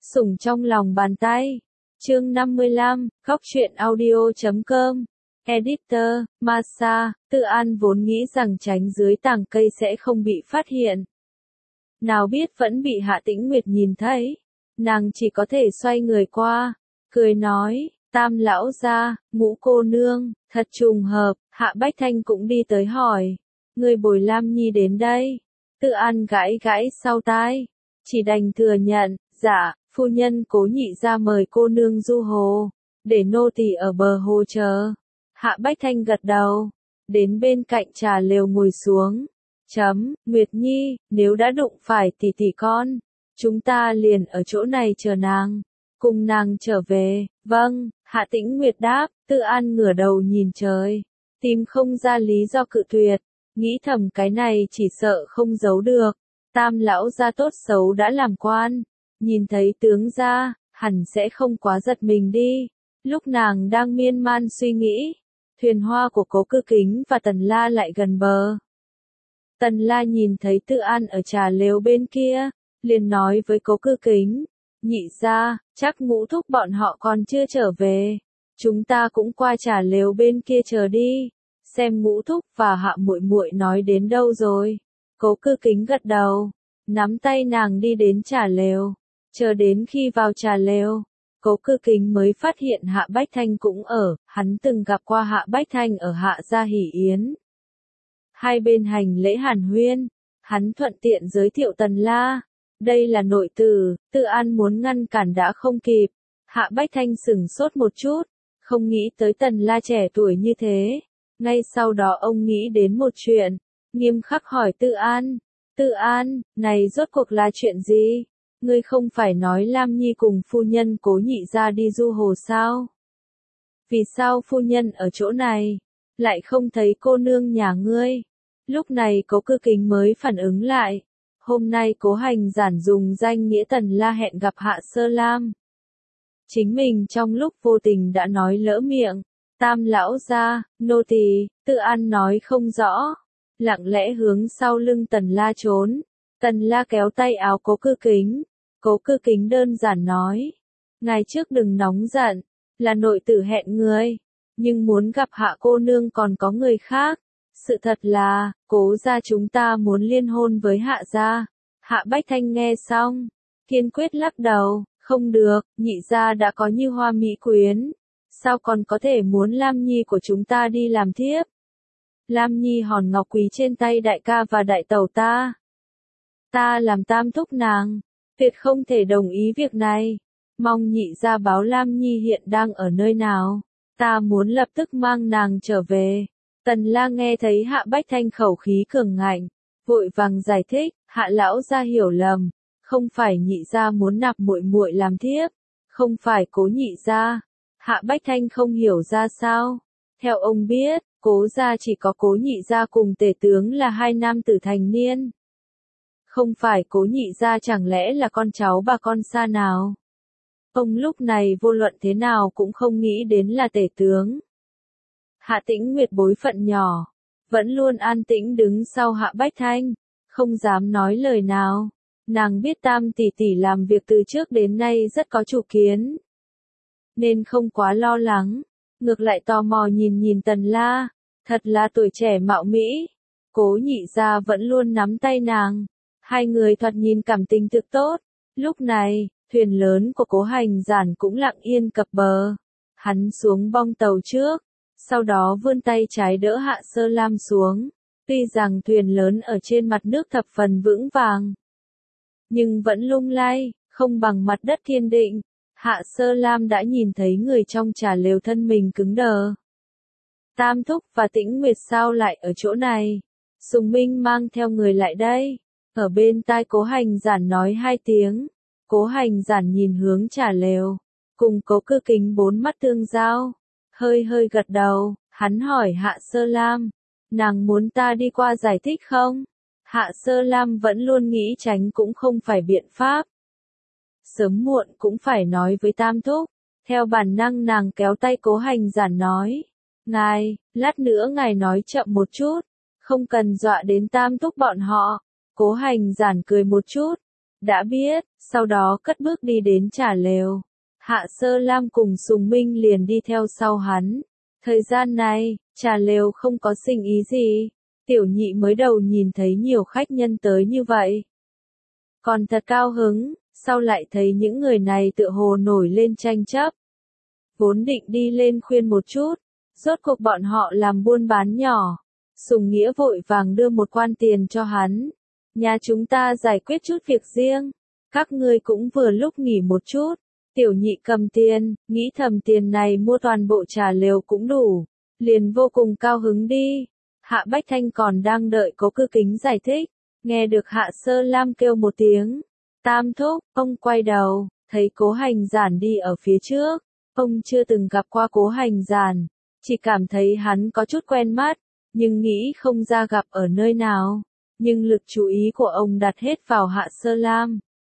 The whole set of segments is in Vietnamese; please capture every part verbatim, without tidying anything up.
Sủng trong lòng bàn tay. Chương năm mươi lăm, Góc truyện audio chấm com. Editor, Masa, Tự An vốn nghĩ rằng tránh dưới tàng cây sẽ không bị phát hiện. Nào biết vẫn bị Hạ Tĩnh Nguyệt nhìn thấy. Nàng chỉ có thể xoay người qua, cười nói, Tam lão gia, Ngũ cô nương, thật trùng hợp, Hạ Bách Thanh cũng đi tới hỏi. Người bồi Lam Nhi đến đây. Tự An gãi gãi sau tai. Chỉ đành thừa nhận, dạ, phu nhân Cố nhị ra mời cô nương du hồ, để nô tỳ ở bờ hồ chờ. Hạ Bách Thanh gật đầu, đến bên cạnh trà lều ngồi xuống. Chấm, Nguyệt Nhi, nếu đã đụng phải tỷ tỷ con, chúng ta liền ở chỗ này chờ nàng, cùng nàng trở về. Vâng, Hạ Tĩnh Nguyệt đáp. Tự An ngửa đầu nhìn trời, tìm không ra lý do cự tuyệt, nghĩ thầm cái này chỉ sợ không giấu được. Tam lão gia tốt xấu đã làm quan, nhìn thấy tướng gia, hẳn sẽ không quá giật mình đi. Lúc nàng đang miên man suy nghĩ, thuyền hoa của Cố Cư Kính và Tần La lại gần bờ. Tần La nhìn thấy Tự An ở trà lều bên kia, liền nói với Cố Cư Kính, nhị gia, chắc Ngũ thúc bọn họ còn chưa trở về, chúng ta cũng qua trà lều bên kia chờ đi, xem Ngũ thúc và Hạ muội muội nói đến đâu rồi. Cố Cư Kính gật đầu, nắm tay nàng đi đến trà lều, chờ đến khi vào trà lều, Cố Cư Kính mới phát hiện Hạ Bách Thanh cũng ở, hắn từng gặp qua Hạ Bách Thanh ở Hạ Gia Hỷ Yến. Hai bên hành lễ hàn huyên, hắn thuận tiện giới thiệu Tần La, đây là nội tử. Tự An muốn ngăn cản đã không kịp. Hạ Bách Thanh sửng sốt một chút, không nghĩ tới Tần La trẻ tuổi như thế. Ngay sau đó ông nghĩ đến một chuyện, nghiêm khắc hỏi Tự An, Tự An, này rốt cuộc là chuyện gì? Ngươi không phải nói Lam Nhi cùng phu nhân Cố nhị ra đi du hồ sao? Vì sao phu nhân ở chỗ này, lại không thấy cô nương nhà ngươi? Lúc này Cố Cư Kính mới phản ứng lại. Hôm nay Cố Hành Giản dùng danh nghĩa Tần La hẹn gặp Hạ Sơ Lam. Chính mình trong lúc vô tình đã nói lỡ miệng. Tam lão gia, nô tỳ. Tự An nói không rõ, lặng lẽ hướng sau lưng Tần La trốn. Tần La kéo tay áo Cố Cư Kính. Cố Cư Kính đơn giản nói, ngày trước đừng nóng giận, là nội tử hẹn người, nhưng muốn gặp Hạ cô nương còn có người khác. Sự thật là, Cố gia chúng ta muốn liên hôn với Hạ gia. Hạ Bách Thanh nghe xong, kiên quyết lắc đầu, không được, nhị gia đã có Như Hoa mỹ quyến, sao còn có thể muốn Lam Nhi của chúng ta đi làm thiếp? Lam Nhi hòn ngọc quý trên tay đại ca và đại tẩu ta. Ta làm tam thúc nàng, tuyệt không thể đồng ý việc này. Mong nhị gia báo Lam Nhi hiện đang ở nơi nào, ta muốn lập tức mang nàng trở về. Tần La nghe thấy Hạ Bách Thanh khẩu khí cường ngạnh, vội vàng giải thích, Hạ lão gia hiểu lầm, không phải nhị gia muốn nạp muội muội làm thiếp, không phải Cố nhị gia. Hạ Bách Thanh không hiểu ra sao. Theo ông biết, Cố gia chỉ có Cố nhị gia cùng tể tướng là hai nam tử thành niên. Không phải Cố nhị gia chẳng lẽ là con cháu bà con xa nào? Ông lúc này vô luận thế nào cũng không nghĩ đến là tể tướng. Hạ Tĩnh Nguyệt bối phận nhỏ, vẫn luôn an tĩnh đứng sau Hạ Bách Thanh, không dám nói lời nào. Nàng biết Tam tỷ tỷ làm việc từ trước đến nay rất có chủ kiến, nên không quá lo lắng, ngược lại tò mò nhìn nhìn Tần La, thật là tuổi trẻ mạo mỹ. Cố nhị gia vẫn luôn nắm tay nàng, hai người thoạt nhìn cảm tình thực tốt. Lúc này, thuyền lớn của Cố Hành Giản cũng lặng yên cập bờ. Hắn xuống bong tàu trước, sau đó vươn tay trái đỡ Hạ Sơ Lam xuống. Tuy rằng thuyền lớn ở trên mặt nước thập phần vững vàng, nhưng vẫn lung lay, không bằng mặt đất thiên định. Hạ Sơ Lam đã nhìn thấy người trong trà lều thân mình cứng đờ. Tam thúc và Tĩnh Nguyệt sao lại ở chỗ này? Sùng Minh mang theo người lại đây. Ở bên tai Cố Hành Giản nói hai tiếng. Cố Hành Giản nhìn hướng trà lều, cùng Cố Cư Kính bốn mắt tương giao, hơi hơi gật đầu. Hắn hỏi Hạ Sơ Lam, nàng muốn ta đi qua giải thích không? Hạ Sơ Lam vẫn luôn nghĩ tránh cũng không phải biện pháp, sớm muộn cũng phải nói với tam thúc. Theo bản năng nàng kéo tay Cố Hành Giản nói, ngài, lát nữa ngài nói chậm một chút, không cần dọa đến tam thúc bọn họ. Cố Hành Giản cười một chút, đã biết, sau đó cất bước đi đến trà lều. Hạ Sơ Lam cùng Sùng Minh liền đi theo sau hắn. Thời gian này, trà lều không có sinh ý gì. Tiểu nhị mới đầu nhìn thấy nhiều khách nhân tới như vậy. Còn thật cao hứng, sau lại thấy những người này tựa hồ nổi lên tranh chấp. Vốn định đi lên khuyên một chút, rốt cuộc bọn họ làm buôn bán nhỏ. Sùng Nghĩa vội vàng đưa một quan tiền cho hắn. Nhà chúng ta giải quyết chút việc riêng, các ngươi cũng vừa lúc nghỉ một chút. Tiểu nhị cầm tiền, nghĩ thầm tiền này mua toàn bộ trà lều cũng đủ, liền vô cùng cao hứng đi. Hạ Bách Thanh còn đang đợi Cố Cư Kính giải thích, nghe được Hạ Sơ Lam kêu một tiếng, Tam thúc, ông quay đầu, thấy Cố Hành Giản đi ở phía trước, ông chưa từng gặp qua Cố Hành Giản, chỉ cảm thấy hắn có chút quen mắt, nhưng nghĩ không ra gặp ở nơi nào, nhưng lực chú ý của ông đặt hết vào Hạ Sơ Lam.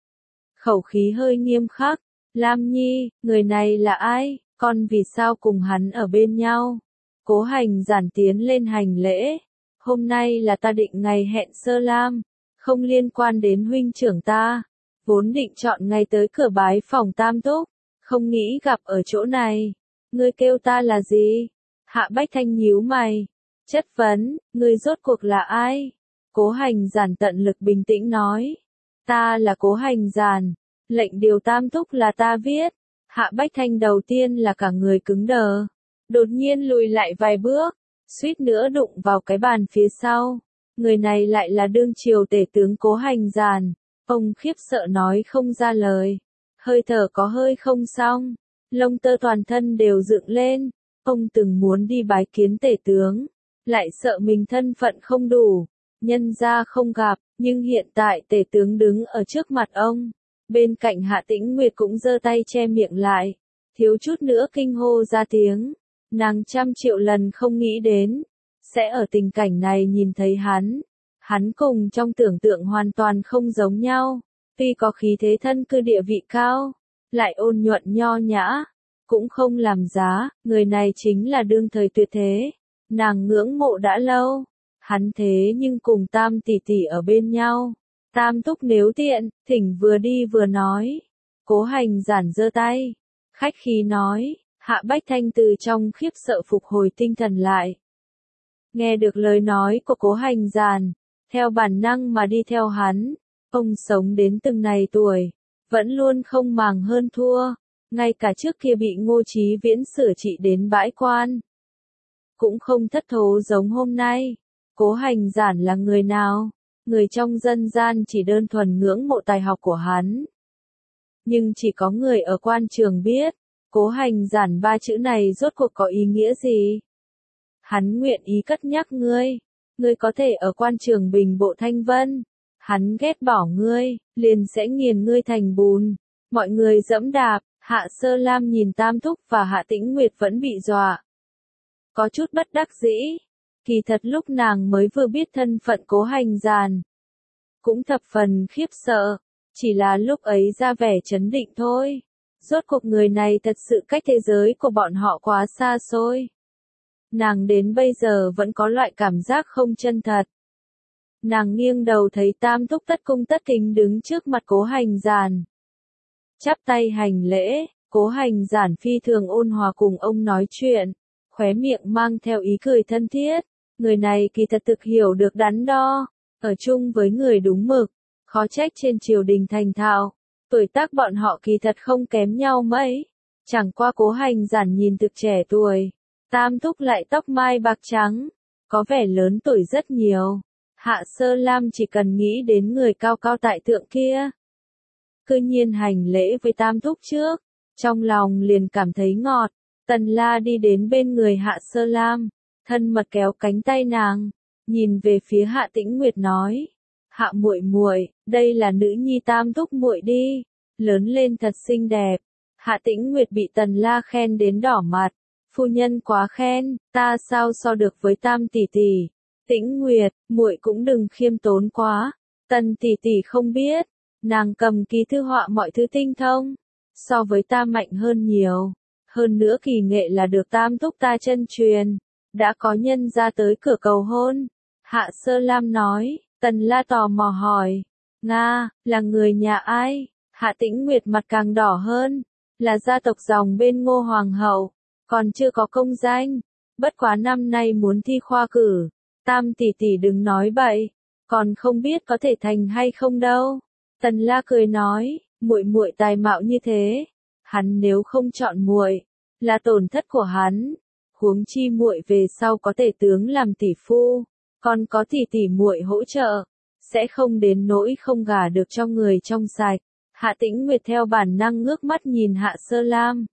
Khẩu khí hơi nghiêm khắc, Lam Nhi, người này là ai, con vì sao cùng hắn ở bên nhau? Cố Hành Giản tiến lên hành lễ, hôm nay là ta định ngày hẹn Sơ Lam, không liên quan đến huynh trưởng ta, vốn định chọn ngày tới cửa bái phòng Tam thúc, không nghĩ gặp ở chỗ này, ngươi kêu ta là gì? Hạ Bách Thanh nhíu mày, chất vấn, ngươi rốt cuộc là ai? Cố Hành Giản tận lực bình tĩnh nói, ta là Cố Hành Giản, lệnh điều Tam thúc là ta viết. Hạ Bách Thanh đầu tiên là cả người cứng đờ, đột nhiên lùi lại vài bước, suýt nữa đụng vào cái bàn phía sau. Người này lại là đương triều tể tướng Cố Hành Giản, ông khiếp sợ nói không ra lời, hơi thở có hơi không xong, lông tơ toàn thân đều dựng lên, ông từng muốn đi bái kiến tể tướng, lại sợ mình thân phận không đủ, nhân ra không gặp, nhưng hiện tại tể tướng đứng ở trước mặt ông, bên cạnh Hạ Tĩnh Nguyệt cũng giơ tay che miệng lại, thiếu chút nữa kinh hô ra tiếng, nàng trăm triệu lần không nghĩ đến, sẽ ở tình cảnh này nhìn thấy hắn, hắn cùng trong tưởng tượng hoàn toàn không giống nhau, tuy có khí thế thân cư địa vị cao, lại ôn nhuận nho nhã, cũng không làm giá, người này chính là đương thời tuyệt thế, nàng ngưỡng mộ đã lâu, hắn thế nhưng cùng Tam tỷ tỷ ở bên nhau, Tam thúc nếu tiện, thỉnh vừa đi vừa nói, Cố Hành Giản giơ tay, khách khí nói, Hạ Bách Thanh từ trong khiếp sợ phục hồi tinh thần lại. Nghe được lời nói của Cố Hành Giản, theo bản năng mà đi theo hắn, ông sống đến từng này tuổi, vẫn luôn không màng hơn thua, ngay cả trước kia bị Ngô Chí Viễn sửa trị đến bãi quan. Cũng không thất thố giống hôm nay, Cố Hành Giản là người nào, người trong dân gian chỉ đơn thuần ngưỡng mộ tài học của hắn. Nhưng chỉ có người ở quan trường biết, Cố Hành Giản ba chữ này rốt cuộc có ý nghĩa gì. Hắn nguyện ý cất nhắc ngươi, ngươi có thể ở quan trường bình bộ thanh vân, hắn ghét bỏ ngươi, liền sẽ nghiền ngươi thành bùn, mọi người dẫm đạp. Hạ Sơ Lam nhìn Tam thúc và Hạ Tĩnh Nguyệt vẫn bị dọa, có chút bất đắc dĩ, kỳ thật lúc nàng mới vừa biết thân phận Cố Hành Giản, cũng thập phần khiếp sợ, chỉ là lúc ấy ra vẻ trấn định thôi, rốt cuộc người này thật sự cách thế giới của bọn họ quá xa xôi. Nàng đến bây giờ vẫn có loại cảm giác không chân thật. Nàng nghiêng đầu thấy Tam thúc tất cung tất kính đứng trước mặt Cố Hành Giản, chắp tay hành lễ, Cố Hành Giản phi thường ôn hòa cùng ông nói chuyện, khóe miệng mang theo ý cười thân thiết, người này kỳ thật thực hiểu được đắn đo, ở chung với người đúng mực, khó trách trên triều đình thành thạo, tuổi tác bọn họ kỳ thật không kém nhau mấy, chẳng qua Cố Hành Giản nhìn thực trẻ tuổi, Tam thúc lại tóc mai bạc trắng, có vẻ lớn tuổi rất nhiều, Hạ Sơ Lam chỉ cần nghĩ đến người cao cao tại thượng kia. Cư nhiên hành lễ với Tam thúc trước, trong lòng liền cảm thấy ngọt, Tần La đi đến bên người Hạ Sơ Lam, thân mật kéo cánh tay nàng, nhìn về phía Hạ Tĩnh Nguyệt nói, Hạ muội muội, đây là nữ nhi Tam thúc muội đi, lớn lên thật xinh đẹp. Hạ Tĩnh Nguyệt bị Tần La khen đến đỏ mặt, phu nhân quá khen, ta sao so được với Tam tỷ tỷ. Tĩnh Nguyệt, muội cũng đừng khiêm tốn quá, Tần tỷ tỷ không biết. Nàng cầm ký thư họa mọi thứ tinh thông, so với ta mạnh hơn nhiều, hơn nữa kỳ nghệ là được Tam thúc ta chân truyền, đã có nhân ra tới cửa cầu hôn. Hạ Sơ Lam nói, Tần La tò mò hỏi, Nga, là người nhà ai? Hạ Tĩnh Nguyệt mặt càng đỏ hơn. Là gia tộc dòng bên Ngô Hoàng hậu. Còn chưa có công danh. Bất quá năm nay muốn thi khoa cử. Tam tỷ tỷ đừng nói bậy. Còn không biết có thể thành hay không đâu. Tần La cười nói, muội muội tài mạo như thế. Hắn nếu không chọn muội, là tổn thất của hắn. Huống chi muội về sau có tể tướng làm tỷ phu. Còn có tỷ tỷ muội hỗ trợ. Sẽ không đến nỗi không gả được cho người trong sạch. Hạ Tĩnh Nguyệt theo bản năng ngước mắt nhìn Hạ Sơ Lam.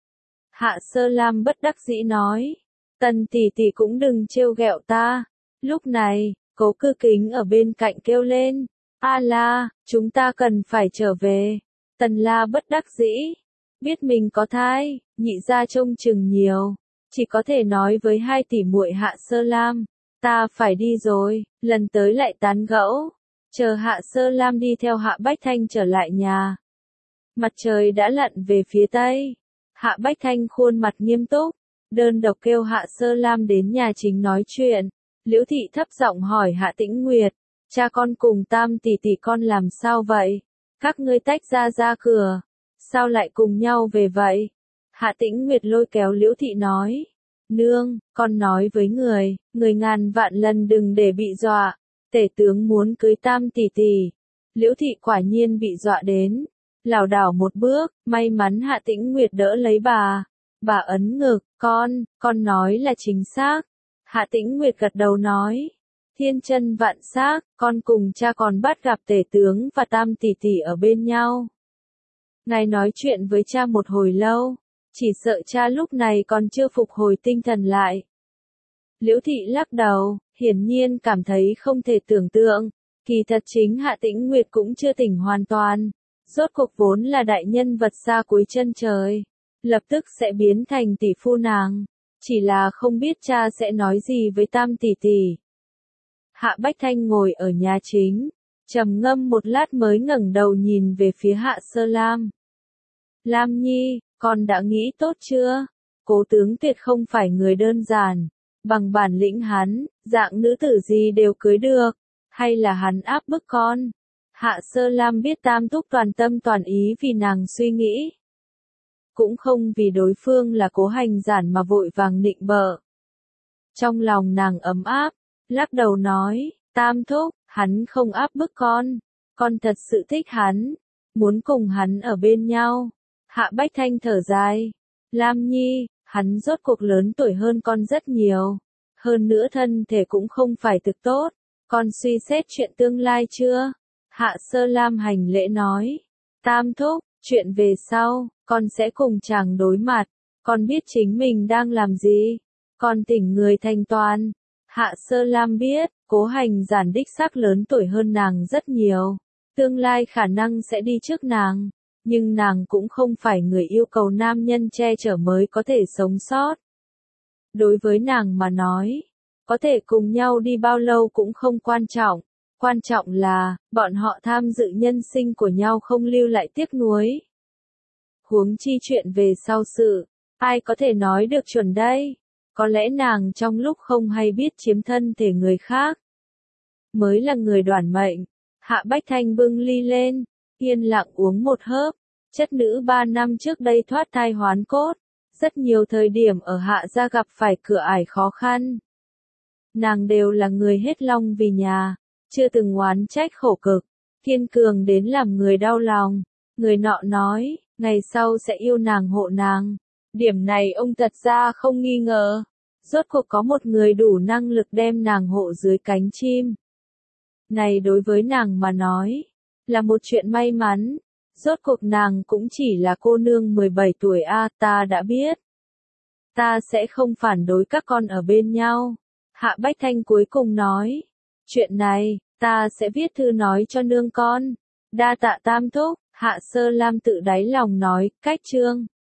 Hạ Sơ Lam bất đắc dĩ nói. Tần tỷ tỷ cũng đừng trêu ghẹo ta. Lúc này, Cố Cư Kính ở bên cạnh kêu lên. A La, chúng ta cần phải trở về. Tần La bất đắc dĩ. Biết mình có thai, nhị gia trông chừng nhiều. Chỉ có thể nói với hai tỷ muội Hạ Sơ Lam. Ta phải đi rồi, lần tới lại tán gẫu. Chờ Hạ Sơ Lam đi theo Hạ Bách Thanh trở lại nhà. Mặt trời đã lặn về phía tây. Hạ Bách Thanh khuôn mặt nghiêm túc. Đơn độc kêu Hạ Sơ Lam đến nhà chính nói chuyện. Liễu Thị thấp giọng hỏi Hạ Tĩnh Nguyệt. Cha con cùng Tam tỷ tỷ con làm sao vậy? Các ngươi tách ra ra cửa. Sao lại cùng nhau về vậy? Hạ Tĩnh Nguyệt lôi kéo Liễu Thị nói. Nương, con nói với người, người ngàn vạn lần đừng để bị dọa. Tể tướng muốn cưới Tam tỷ tỷ. Liễu Thị quả nhiên bị dọa đến. Lảo đảo một bước, may mắn Hạ Tĩnh Nguyệt đỡ lấy bà. Bà ấn ngực, con, con nói là chính xác. Hạ Tĩnh Nguyệt gật đầu nói. Thiên chân vạn xác, con cùng cha còn bắt gặp tể tướng và Tam tỷ tỷ ở bên nhau. Ngài nói chuyện với cha một hồi lâu. Chỉ sợ cha lúc này còn chưa phục hồi tinh thần lại. Liễu Thị lắc đầu, hiển nhiên cảm thấy không thể tưởng tượng. Kỳ thật chính Hạ Tĩnh Nguyệt cũng chưa tỉnh hoàn toàn. Rốt cuộc vốn là đại nhân vật xa cuối chân trời. Lập tức sẽ biến thành tỷ phu nàng. Chỉ là không biết cha sẽ nói gì với Tam tỷ tỷ. Hạ Bách Thanh ngồi ở nhà chính. Trầm ngâm một lát mới ngẩng đầu nhìn về phía Hạ Sơ Lam. Lam Nhi, con đã nghĩ tốt chưa? Cố tướng tuyệt không phải người đơn giản. Bằng bản lĩnh hắn, dạng nữ tử gì đều cưới được. Hay là hắn áp bức con? Hạ Sơ Lam biết Tam thúc toàn tâm toàn ý vì nàng suy nghĩ. Cũng không vì đối phương là Cố Hành Giản mà vội vàng nịnh bợ. Trong lòng nàng ấm áp, lắc đầu nói, Tam thúc, hắn không áp bức con. Con thật sự thích hắn, muốn cùng hắn ở bên nhau. Hạ Bách Thanh thở dài. Lam Nhi, hắn rốt cuộc lớn tuổi hơn con rất nhiều. Hơn nữa thân thể cũng không phải thực tốt. Con suy xét chuyện tương lai chưa? Hạ Sơ Lam hành lễ nói. Tam thúc, chuyện về sau, con sẽ cùng chàng đối mặt. Con biết chính mình đang làm gì. Con tỉnh người thành toàn. Hạ Sơ Lam biết, Cố Hành Giản đích xác lớn tuổi hơn nàng rất nhiều. Tương lai khả năng sẽ đi trước nàng. Nhưng nàng cũng không phải người yêu cầu nam nhân che chở mới có thể sống sót. Đối với nàng mà nói, có thể cùng nhau đi bao lâu cũng không quan trọng. Quan trọng là, bọn họ tham dự nhân sinh của nhau không lưu lại tiếc nuối. Huống chi chuyện về sau sự, ai có thể nói được chuẩn đây? Có lẽ nàng trong lúc không hay biết chiếm thân thể người khác. Mới là người đoản mệnh. Hạ Bách Thanh bưng ly lên, yên lặng uống một hớp. Chất nữ ba năm trước đây thoát thai hoán cốt. Rất nhiều thời điểm ở Hạ gia gặp phải cửa ải khó khăn. Nàng đều là người hết lòng vì nhà. Chưa từng oán trách khổ cực. Kiên cường đến làm người đau lòng. Người nọ nói, ngày sau sẽ yêu nàng hộ nàng. Điểm này ông thật ra không nghi ngờ. Rốt cuộc có một người đủ năng lực đem nàng hộ dưới cánh chim. Này đối với nàng mà nói, là một chuyện may mắn. Rốt cuộc nàng cũng chỉ là cô nương mười bảy tuổi a, ta đã biết. Ta sẽ không phản đối các con ở bên nhau. Hạ Bách Thanh cuối cùng nói. Chuyện này, ta sẽ viết thư nói cho nương con. Đa tạ Tam thúc, Hạ Sơ Lam tự đáy lòng nói, cách chương.